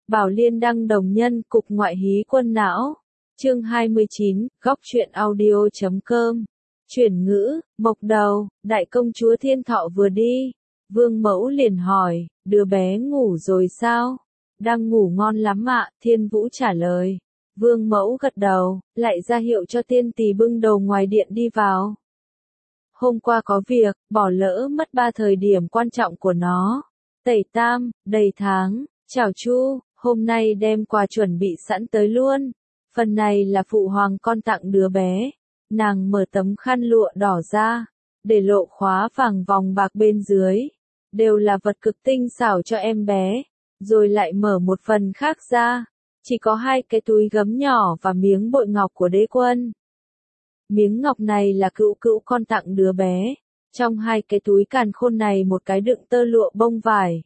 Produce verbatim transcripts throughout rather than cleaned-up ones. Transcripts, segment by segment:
Bảo Liên đăng đồng nhân, cục ngoại hí quân não. Chương hai mươi chín, góc truyện audio chấm com. Chuyển ngữ, mộc đầu, đại công chúa Thiên Thọ vừa đi. Vương Mẫu liền hỏi, đứa bé ngủ rồi sao? Đang ngủ ngon lắm ạ, Thiên Vũ trả lời. Vương Mẫu gật đầu, lại ra hiệu cho Tiên Tỳ bưng đầu ngoài điện đi vào. Hôm qua có việc, bỏ lỡ mất ba thời điểm quan trọng của nó. Tẩy tam, đầy tháng, chào Chu, hôm nay đem quà chuẩn bị sẵn tới luôn. Phần này là phụ hoàng con tặng đứa bé. Nàng mở tấm khăn lụa đỏ ra, để lộ khóa vàng vòng bạc bên dưới. Đều là vật cực tinh xảo cho em bé. Rồi lại mở một phần khác ra. Chỉ có hai cái túi gấm nhỏ và miếng bội ngọc của đế quân. Miếng ngọc này là cữu cữu con tặng đứa bé. Trong hai cái túi càn khôn này một cái đựng tơ lụa bông vải.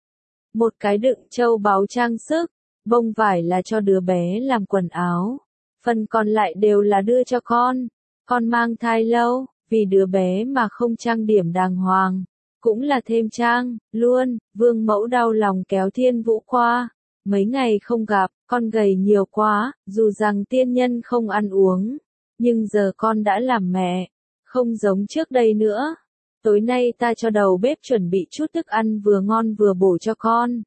Một cái đựng châu báu trang sức. Bông vải là cho đứa bé làm quần áo. Phần còn lại đều là đưa cho con. Con mang thai lâu, vì đứa bé mà không trang điểm đàng hoàng. Cũng là thêm trang, luôn, Vương Mẫu đau lòng kéo Thiên Vũ qua. Mấy ngày không gặp, con gầy nhiều quá, dù rằng tiên nhân không ăn uống. Nhưng giờ con đã làm mẹ, không giống trước đây nữa. Tối nay ta cho đầu bếp chuẩn bị chút thức ăn vừa ngon vừa bổ cho con.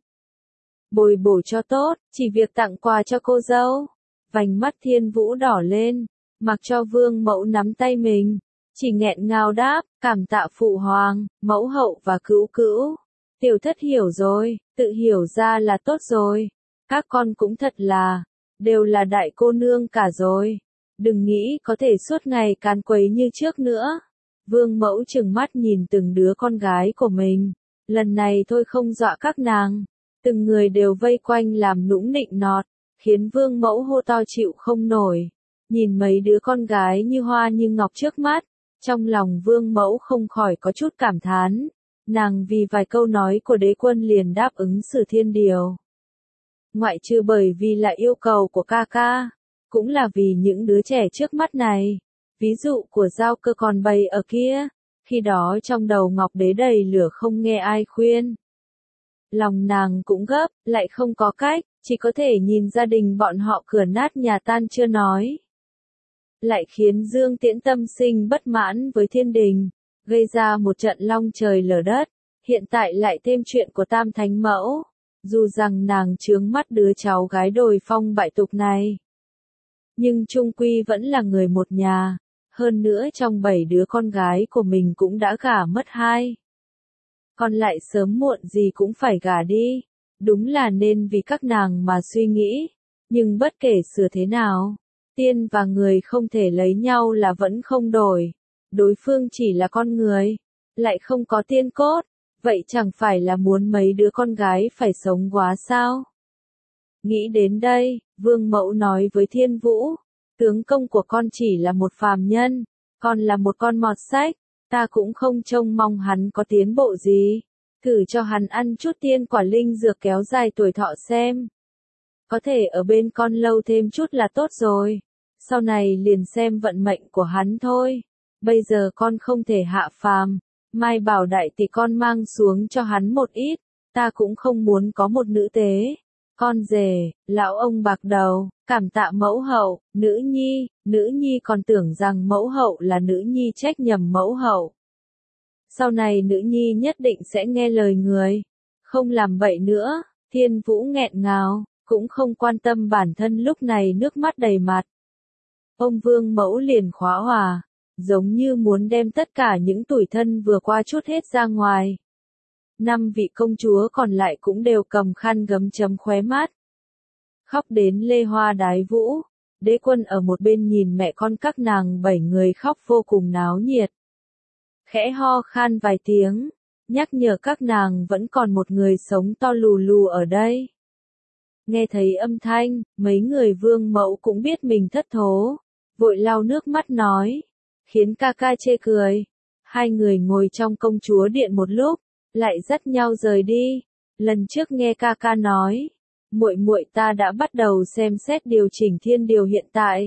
Bồi bổ cho tốt, chỉ việc tặng quà cho cô dâu. Vành mắt Thiên Vũ đỏ lên, mặc cho Vương Mẫu nắm tay mình. Chỉ nghẹn ngào đáp, cảm tạ phụ hoàng, mẫu hậu và cữu cữu. Tiểu thất hiểu rồi, tự hiểu ra là tốt rồi. Các con cũng thật là, đều là đại cô nương cả rồi. Đừng nghĩ có thể suốt ngày càn quấy như trước nữa. Vương Mẫu trừng mắt nhìn từng đứa con gái của mình. Lần này thôi không dọa các nàng. Từng người đều vây quanh làm nũng nịnh nọt, khiến Vương Mẫu hô to chịu không nổi. Nhìn mấy đứa con gái như hoa như ngọc trước mắt, trong lòng Vương Mẫu không khỏi có chút cảm thán. Nàng vì vài câu nói của đế quân liền đáp ứng Sử Thiên Điều. Ngoại trừ bởi vì là yêu cầu của ca ca, cũng là vì những đứa trẻ trước mắt này. Ví dụ của Giao Cơ còn bày ở kia, khi đó trong đầu Ngọc Đế đầy lửa không nghe ai khuyên. Lòng nàng cũng gấp, lại không có cách, chỉ có thể nhìn gia đình bọn họ cửa nát nhà tan chưa nói. Lại khiến Dương Tiễn tâm sinh bất mãn với thiên đình, gây ra một trận long trời lở đất, hiện tại lại thêm chuyện của Tam Thánh Mẫu, dù rằng nàng chướng mắt đứa cháu gái đồi phong bại tục này. Nhưng chung quy vẫn là người một nhà, hơn nữa trong bảy đứa con gái của mình cũng đã gả mất hai. Còn lại sớm muộn gì cũng phải gả đi, đúng là nên vì các nàng mà suy nghĩ, nhưng bất kể sửa thế nào, tiên và người không thể lấy nhau là vẫn không đổi, đối phương chỉ là con người, lại không có tiên cốt, vậy chẳng phải là muốn mấy đứa con gái phải sống quá sao? Nghĩ đến đây, Vương Mẫu nói với Thiên Vũ, tướng công của con chỉ là một phàm nhân, con là một con mọt sách. Ta cũng không trông mong hắn có tiến bộ gì. Thử cho hắn ăn chút tiên quả linh dược kéo dài tuổi thọ xem. Có thể ở bên con lâu thêm chút là tốt rồi. Sau này liền xem vận mệnh của hắn thôi. Bây giờ con không thể hạ phàm. Mai bảo đại tỷ con mang xuống cho hắn một ít. Ta cũng không muốn có một nữ tế. Con rể, lão ông bạc đầu, cảm tạ mẫu hậu, nữ nhi, nữ nhi còn tưởng rằng mẫu hậu là nữ nhi trách nhầm mẫu hậu. Sau này nữ nhi nhất định sẽ nghe lời người, không làm bậy nữa. Thiên Vũ nghẹn ngào, cũng không quan tâm bản thân lúc này nước mắt đầy mặt. Ông Vương Mẫu liền khóa hòa, giống như muốn đem tất cả những tủi thân vừa qua chút hết ra ngoài. Năm vị công chúa còn lại cũng đều cầm khăn gấm chấm khóe mắt. Khóc đến lê hoa đái vũ, đế quân ở một bên nhìn mẹ con các nàng bảy người khóc vô cùng náo nhiệt. Khẽ ho khan vài tiếng, nhắc nhở các nàng vẫn còn một người sống to lù lù ở đây. Nghe thấy âm thanh, mấy người Vương Mẫu cũng biết mình thất thố, vội lau nước mắt nói, khiến ca ca chê cười. Hai người ngồi trong công chúa điện một lúc, lại dắt nhau rời đi. Lần trước nghe ca ca nói, muội muội ta đã bắt đầu xem xét điều chỉnh thiên điều hiện tại.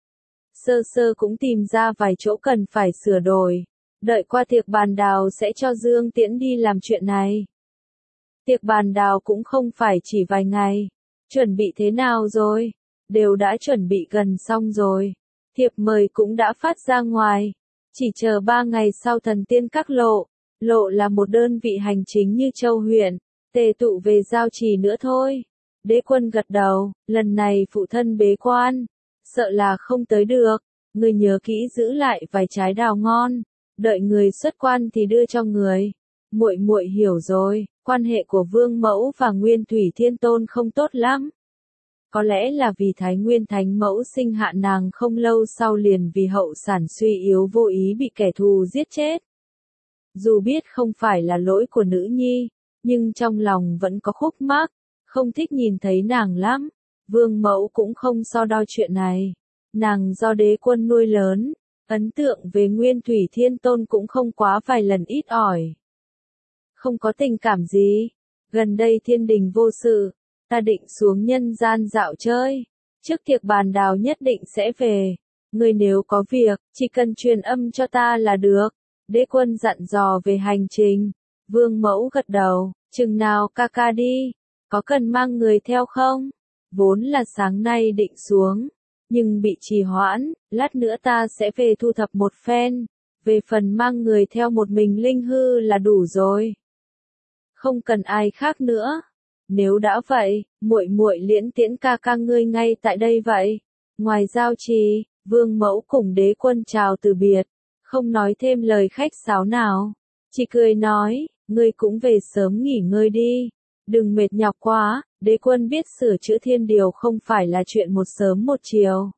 Sơ sơ cũng tìm ra vài chỗ cần phải sửa đổi. Đợi qua tiệc bàn đào sẽ cho Dương Tiễn đi làm chuyện này. Tiệc bàn đào cũng không phải chỉ vài ngày, Chuẩn bị thế nào rồi? Đều đã chuẩn bị gần xong rồi. Thiệp mời cũng đã phát ra ngoài. Chỉ chờ ba ngày sau thần tiên các lộ. Lộ là một đơn vị hành chính như châu huyện. Tề tụ về giao trì nữa thôi. Đế quân gật đầu, lần này phụ thân bế quan. Sợ là không tới được. Người nhớ kỹ giữ lại vài trái đào ngon. Đợi người xuất quan thì đưa cho người. Muội muội hiểu rồi, quan hệ của Vương Mẫu và Nguyên Thủy Thiên Tôn không tốt lắm. Có lẽ là vì Thái Nguyên Thánh Mẫu sinh hạ nàng không lâu sau liền vì hậu sản suy yếu vô ý bị kẻ thù giết chết. Dù biết không phải là lỗi của nữ nhi, nhưng trong lòng vẫn có khúc mắc, không thích nhìn thấy nàng lắm. Vương Mẫu cũng không so đo chuyện này. Nàng do đế quân nuôi lớn, ấn tượng về Nguyên Thủy Thiên Tôn cũng không quá vài lần ít ỏi. Không có tình cảm gì. Gần đây thiên đình vô sự, ta định xuống nhân gian dạo chơi. Trước tiệc bàn đào nhất định sẽ về. Người nếu có việc, chỉ cần truyền âm cho ta là được. Đế quân dặn dò về hành trình. Vương Mẫu gật đầu, chừng nào ca ca đi, có cần mang người theo không? Vốn là sáng nay định xuống, nhưng bị trì hoãn, lát nữa ta sẽ về thu thập một phen. Về phần mang người theo một mình Linh Hư là đủ rồi. Không cần ai khác nữa. Nếu đã vậy, muội muội liễn tiễn ca ca ngươi ngay tại đây vậy. Ngoài giao trì, Vương Mẫu cùng đế quân chào từ biệt, không nói thêm lời khách sáo nào, chỉ cười nói, ngươi cũng về sớm nghỉ ngơi đi, đừng mệt nhọc quá. Đế quân biết sửa chữa thiên điều không phải là chuyện một sớm một chiều.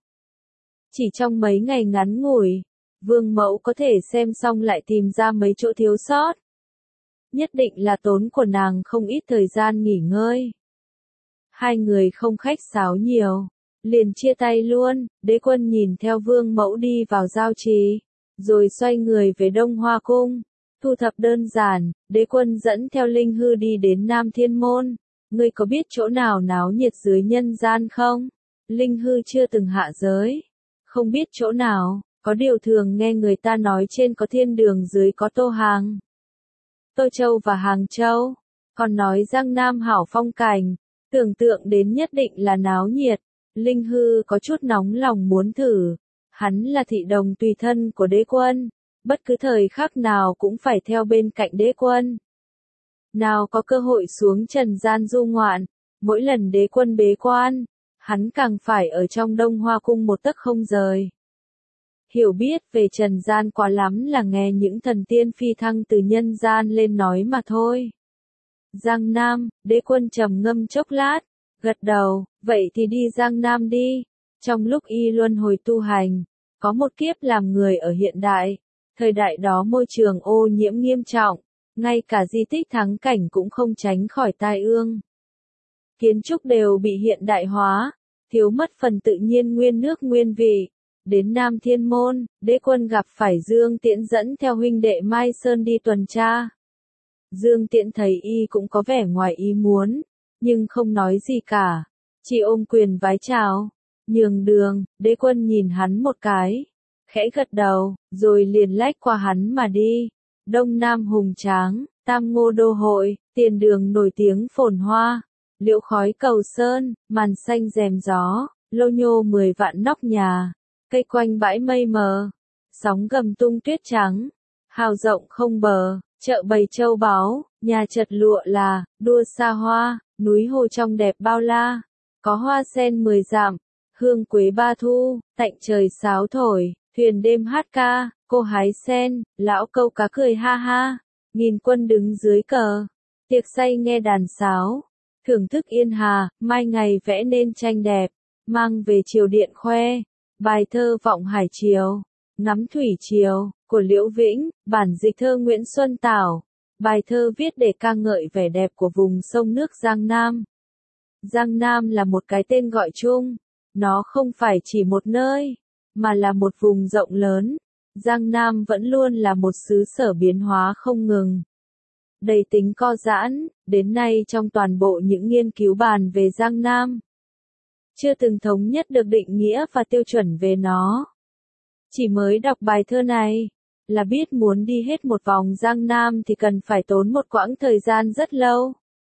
Chỉ trong mấy ngày ngắn ngủi, Vương Mẫu có thể xem xong lại tìm ra mấy chỗ thiếu sót. Nhất định là tốn của nàng không ít thời gian nghỉ ngơi. Hai người không khách sáo nhiều, liền chia tay luôn. Đế quân nhìn theo Vương Mẫu đi vào giao trì, rồi xoay người về Đông Hoa Cung. Thu thập đơn giản, đế quân dẫn theo Linh Hư đi đến Nam Thiên Môn. Ngươi có biết chỗ nào náo nhiệt dưới nhân gian không? Linh Hư chưa từng hạ giới. Không biết chỗ nào, có điều thường nghe người ta nói trên có thiên đường dưới có Tô Hàng. Tô Châu và Hàng Châu, còn nói Giang Nam hảo phong cảnh, tưởng tượng đến nhất định là náo nhiệt. Linh Hư có chút nóng lòng muốn thử. Hắn là thị đồng tùy thân của đế quân, bất cứ thời khắc nào cũng phải theo bên cạnh đế quân. Nào có cơ hội xuống trần gian du ngoạn, mỗi lần đế quân bế quan, hắn càng phải ở trong Đông Hoa Cung một tấc không rời. Hiểu biết về trần gian quá lắm là nghe những thần tiên phi thăng từ nhân gian lên nói mà thôi. Giang Nam, đế quân trầm ngâm chốc lát, gật đầu, vậy thì đi Giang Nam đi. Trong lúc y luân hồi tu hành, có một kiếp làm người ở hiện đại. Thời đại đó môi trường ô nhiễm nghiêm trọng, ngay cả di tích thắng cảnh cũng không tránh khỏi tai ương. Kiến trúc đều bị hiện đại hóa, thiếu mất phần tự nhiên nguyên nước nguyên vị. Đến Nam Thiên Môn, đế quân gặp phải Dương Tiễn dẫn theo huynh đệ Mai Sơn đi tuần tra. Dương Tiễn thấy y cũng có vẻ ngoài ý muốn, nhưng không nói gì cả, chỉ ôm quyền vái chào, nhường đường. Đế quân nhìn hắn một cái, khẽ gật đầu, rồi liền lách qua hắn mà đi. Đông Nam hùng tráng, Tam Ngô đô hội, tiền đường nổi tiếng phồn hoa, liễu khói cầu sơn, màn xanh rèm gió, lô nhô mười vạn nóc nhà, cây quanh bãi mây mờ, sóng gầm tung tuyết trắng, hào rộng không bờ, chợ bày châu báu, nhà chật lụa là, đua xa hoa, núi hồ trong đẹp bao la, có hoa sen mười dặm, hương quế ba thu, tạnh trời sáo thổi, thuyền đêm hát ca, cô hái sen, lão câu cá cười ha ha, nghìn quân đứng dưới cờ, tiệc say nghe đàn sáo, thưởng thức yên hà, mai ngày vẽ nên tranh đẹp, mang về triều điện khoe, bài thơ vọng hải triều, ngắm thủy triều, của Liễu Vĩnh, bản dịch thơ Nguyễn Xuân Tảo, bài thơ viết để ca ngợi vẻ đẹp của vùng sông nước Giang Nam. Giang Nam là một cái tên gọi chung, nó không phải chỉ một nơi, mà là một vùng rộng lớn. Giang Nam vẫn luôn là một xứ sở biến hóa không ngừng, đầy tính co giãn. Đến nay trong toàn bộ những nghiên cứu bàn về Giang Nam, chưa từng thống nhất được định nghĩa và tiêu chuẩn về nó. Chỉ mới đọc bài thơ này, là biết muốn đi hết một vòng Giang Nam thì cần phải tốn một quãng thời gian rất lâu.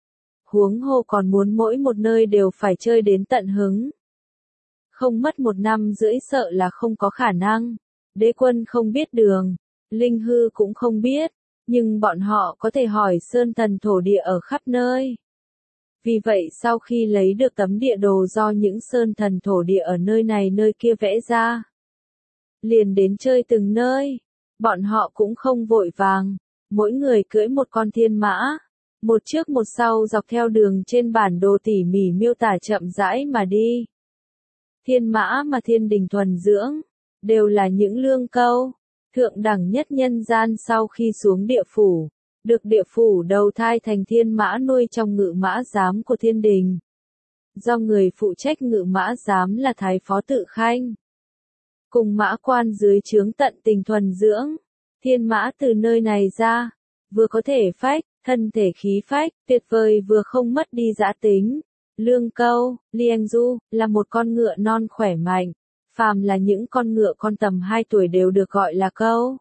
huống hồ còn muốn mỗi một nơi đều phải chơi đến tận hứng. Không mất một năm rưỡi sợ là không có khả năng. Đế quân không biết đường, Linh Hư cũng không biết, nhưng bọn họ có thể hỏi sơn thần thổ địa ở khắp nơi. Vì vậy sau khi lấy được tấm địa đồ do những sơn thần thổ địa ở nơi này nơi kia vẽ ra, liền đến chơi từng nơi, bọn họ cũng không vội vàng, mỗi người cưỡi một con thiên mã, một trước một sau dọc theo đường trên bản đồ tỉ mỉ miêu tả chậm rãi mà đi. Thiên mã mà thiên đình thuần dưỡng, đều là những lương câu, thượng đẳng nhất nhân gian sau khi xuống địa phủ, được địa phủ đầu thai thành thiên mã nuôi trong ngự mã giám của thiên đình. Do người phụ trách ngự mã giám là Thái Phó Tự Khanh, cùng mã quan dưới trướng tận tình thuần dưỡng, thiên mã từ nơi này ra, vừa có thể phách, thân thể khí phách, tuyệt vời vừa không mất đi dã tính. Lương câu, Lieng Du, là một con ngựa non khỏe mạnh, phàm là những con ngựa con tầm hai tuổi đều được gọi là câu.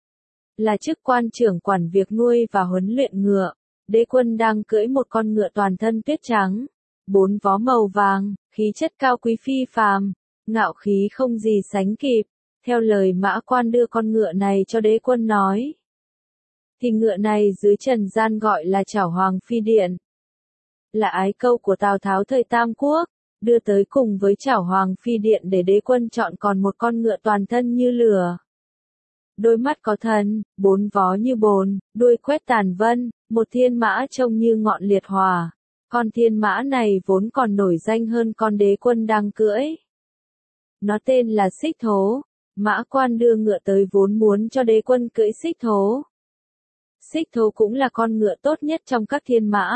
Là chức quan trưởng quản việc nuôi và huấn luyện ngựa, đế quân đang cưỡi một con ngựa toàn thân tuyết trắng, bốn vó màu vàng, khí chất cao quý phi phàm, ngạo khí không gì sánh kịp. Theo lời mã quan đưa con ngựa này cho đế quân nói, thì ngựa này dưới trần gian gọi là Chảo Hoàng Phi Điện, là ái câu của Tào Tháo thời Tam Quốc, đưa tới cùng với Chảo Hoàng Phi Điện để đế quân chọn còn một con ngựa toàn thân như lửa. Đôi mắt có thần, bốn vó như bồn, đuôi quét tàn vân, một thiên mã trông như ngọn liệt hỏa. Con thiên mã này vốn còn nổi danh hơn con đế quân đang cưỡi. Nó tên là Xích Thố, mã quan đưa ngựa tới vốn muốn cho đế quân cưỡi Xích Thố. Xích Thố cũng là con ngựa tốt nhất trong các thiên mã.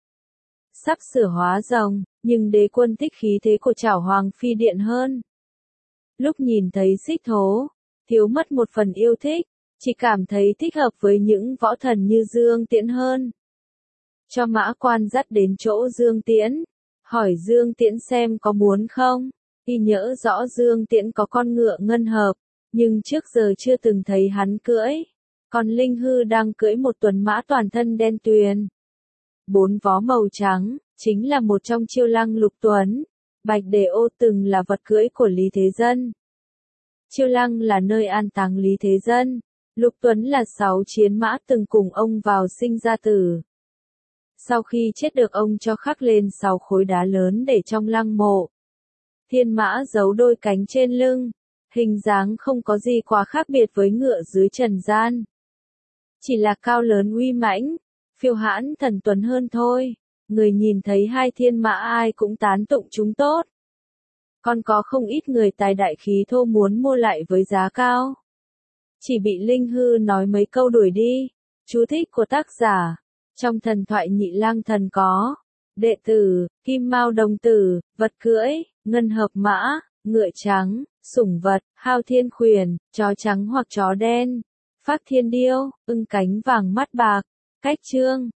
Sắp sửa hóa rồng, nhưng đế quân thích khí thế của Chảo Hoàng Phi Điện hơn. Lúc nhìn thấy Xích Thố, thiếu mất một phần yêu thích, chỉ cảm thấy thích hợp với những võ thần như Dương Tiễn hơn. Cho mã quan dắt đến chỗ Dương Tiễn, hỏi Dương Tiễn xem có muốn không, y nhớ rõ Dương Tiễn có con ngựa ngân hợp, nhưng trước giờ chưa từng thấy hắn cưỡi, còn Linh Hư đang cưỡi một tuần mã toàn thân đen tuyền. Bốn vó màu trắng, chính là một trong chiêu lăng Lục Tuấn, Bạch Đề Ô từng là vật cưỡi của Lý Thế Dân. Chiêu lăng là nơi an táng Lý Thế Dân, Lục Tuấn là sáu chiến mã từng cùng ông vào sinh ra tử. Sau khi chết được ông cho khắc lên sáu khối đá lớn để trong lăng mộ. Thiên mã giấu đôi cánh trên lưng, hình dáng không có gì quá khác biệt với ngựa dưới trần gian. Chỉ là cao lớn uy mãnh, phiêu hãn thần tuấn hơn thôi, người nhìn thấy hai thiên mã ai cũng tán tụng chúng tốt. Còn có không ít người tài đại khí thô muốn mua lại với giá cao. Chỉ bị Linh Hư nói mấy câu đuổi đi. Chú thích của tác giả. Trong thần thoại Nhị Lang Thần có đệ tử, Kim Mao Đồng Tử, vật cưỡi, ngân hợp mã, ngựa trắng, sủng vật, hao thiên khuyển, chó trắng hoặc chó đen, phác thiên điêu, ưng cánh vàng mắt bạc. Cách chương